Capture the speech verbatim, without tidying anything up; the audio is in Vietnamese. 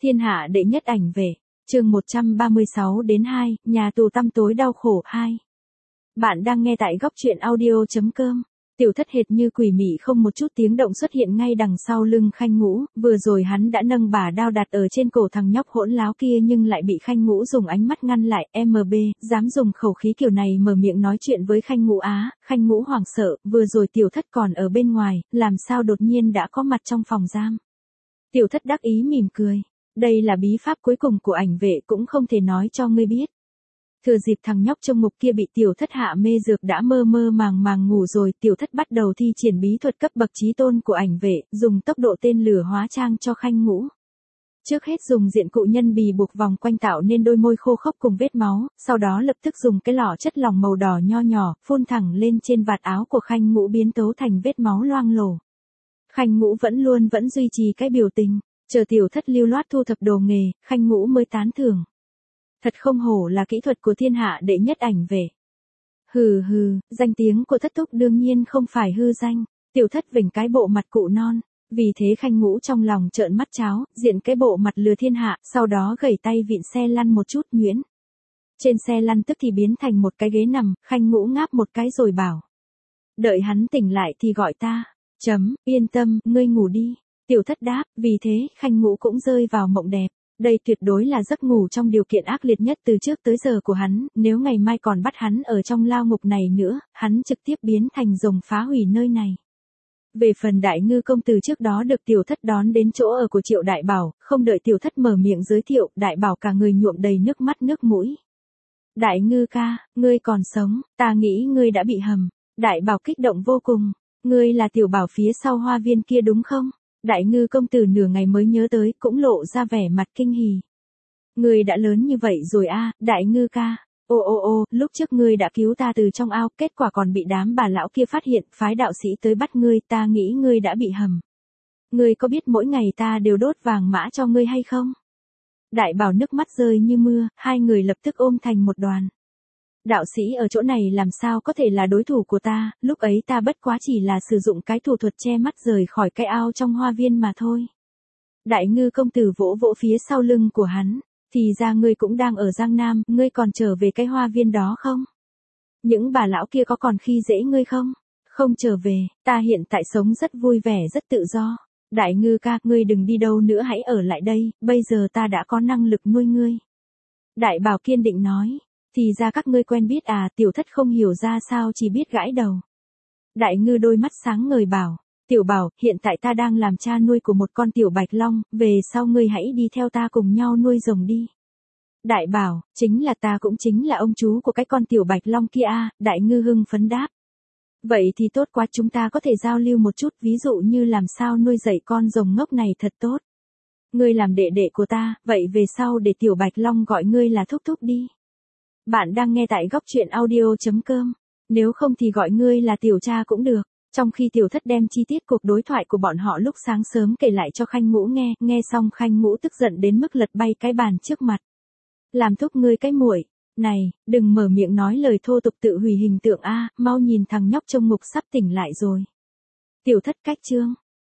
Thiên hạ đệ nhất ảnh vệ, chương một trăm ba mươi sáu đến hai, nhà tù tăm tối đau khổ hai. Bạn đang nghe tại góc truyện audio.com. Tiểu Thất hệt như quỷ mị không một chút tiếng động xuất hiện ngay đằng sau lưng Khanh Ngũ, vừa rồi hắn đã nâng bả đao đặt ở trên cổ thằng nhóc hỗn láo kia nhưng lại bị Khanh Ngũ dùng ánh mắt ngăn lại. em bê, dám dùng khẩu khí kiểu này mở miệng nói chuyện với Khanh Ngũ á? Khanh Ngũ hoảng sợ, vừa rồi Tiểu Thất còn ở bên ngoài, làm sao đột nhiên đã có mặt trong phòng giam. Tiểu Thất đắc ý mỉm cười. Đây là bí pháp cuối cùng của ảnh vệ, cũng không thể nói cho ngươi biết. Thừa dịp thằng nhóc trong ngục kia bị Tiểu Thất hạ mê dược đã mơ mơ màng màng ngủ rồi, Tiểu Thất bắt đầu thi triển bí thuật cấp bậc chí tôn của ảnh vệ, dùng tốc độ tên lửa hóa trang cho Khanh Ngũ. Trước hết dùng diện cụ nhân bì buộc vòng quanh tạo nên đôi môi khô khốc cùng vết máu, sau đó lập tức dùng cái lọ chất lỏng màu đỏ nho nhỏ, phun thẳng lên trên vạt áo của Khanh Ngũ biến tấu thành vết máu loang lổ. Khanh Ngũ vẫn luôn vẫn duy trì cái biểu tình. Chờ Tiểu Thất lưu loát thu thập đồ nghề, Khanh Ngũ mới tán thưởng. Thật không hổ là kỹ thuật của thiên hạ đệ nhất ảnh vệ. Hừ hừ, danh tiếng của Thất thúc đương nhiên không phải hư danh. Tiểu Thất vểnh cái bộ mặt cụ non. Vì thế Khanh Ngũ trong lòng trợn mắt cháo, diện cái bộ mặt lừa thiên hạ, sau đó gẩy tay vịn xe lăn một chút nhuyễn. Trên xe lăn tức thì biến thành một cái ghế nằm, Khanh Ngũ ngáp một cái rồi bảo. Đợi hắn tỉnh lại thì gọi ta. Chấm, yên tâm, ngươi ngủ đi. Tiểu Thất đáp, vì thế, Khanh Ngũ cũng rơi vào mộng đẹp. Đây tuyệt đối là giấc ngủ trong điều kiện ác liệt nhất từ trước tới giờ của hắn, nếu ngày mai còn bắt hắn ở trong lao ngục này nữa, hắn trực tiếp biến thành rồng phá hủy nơi này. Về phần Đại Ngư công tử trước đó được Tiểu Thất đón đến chỗ ở của Triệu Đại Bảo, không đợi Tiểu Thất mở miệng giới thiệu, Đại Bảo cả người nhuộm đầy nước mắt nước mũi. Đại Ngư ca, ngươi còn sống, ta nghĩ ngươi đã bị hầm. Đại Bảo kích động vô cùng, ngươi là Tiểu Bảo phía sau hoa viên kia đúng không? Đại Ngư công tử nửa ngày mới nhớ tới, cũng lộ ra vẻ mặt kinh hỉ. Ngươi đã lớn như vậy rồi a, à, Đại Ngư ca. Ô ô ô, lúc trước ngươi đã cứu ta từ trong ao, kết quả còn bị đám bà lão kia phát hiện, phái đạo sĩ tới bắt ngươi, ta nghĩ ngươi đã bị hầm. Ngươi có biết mỗi ngày ta đều đốt vàng mã cho ngươi hay không? Đại Bảo nước mắt rơi như mưa, hai người lập tức ôm thành một đoàn. Đạo sĩ ở chỗ này làm sao có thể là đối thủ của ta, lúc ấy ta bất quá chỉ là sử dụng cái thủ thuật che mắt rời khỏi cái ao trong hoa viên mà thôi. Đại Ngư công tử vỗ vỗ phía sau lưng của hắn, thì ra ngươi cũng đang ở Giang Nam, ngươi còn trở về cái hoa viên đó không? Những bà lão kia có còn khi dễ ngươi không? Không trở về, ta hiện tại sống rất vui vẻ rất tự do. Đại Ngư ca, ngươi đừng đi đâu nữa, hãy ở lại đây, bây giờ ta đã có năng lực nuôi ngươi. Đại Bảo kiên định nói. Thì ra các ngươi quen biết à? Tiểu Thất không hiểu ra sao chỉ biết gãi đầu. Đại Ngư đôi mắt sáng ngời bảo, Tiểu Bảo, hiện tại ta đang làm cha nuôi của một con tiểu bạch long, về sau ngươi hãy đi theo ta cùng nhau nuôi rồng đi. Đại Bảo, chính là ta cũng chính là ông chú của cái con tiểu bạch long kia à? Đại Ngư hưng phấn đáp. Vậy thì tốt quá, chúng ta có thể giao lưu một chút, ví dụ như làm sao nuôi dạy con rồng ngốc này thật tốt. Ngươi làm đệ đệ của ta, vậy về sau để tiểu bạch long gọi ngươi là thúc thúc đi. Bạn đang nghe tại góc truyện audio.com. Nếu không thì gọi ngươi là tiểu cha cũng được. Trong khi Tiểu Thất đem chi tiết cuộc đối thoại của bọn họ lúc sáng sớm kể lại cho Khanh Ngũ nghe, nghe xong Khanh Ngũ tức giận đến mức lật bay cái bàn trước mặt. Làm thúc ngươi cái muội, này, đừng mở miệng nói lời thô tục tự hủy hình tượng a, mau nhìn thằng nhóc trong ngục sắp tỉnh lại rồi. Tiểu Thất cách chương,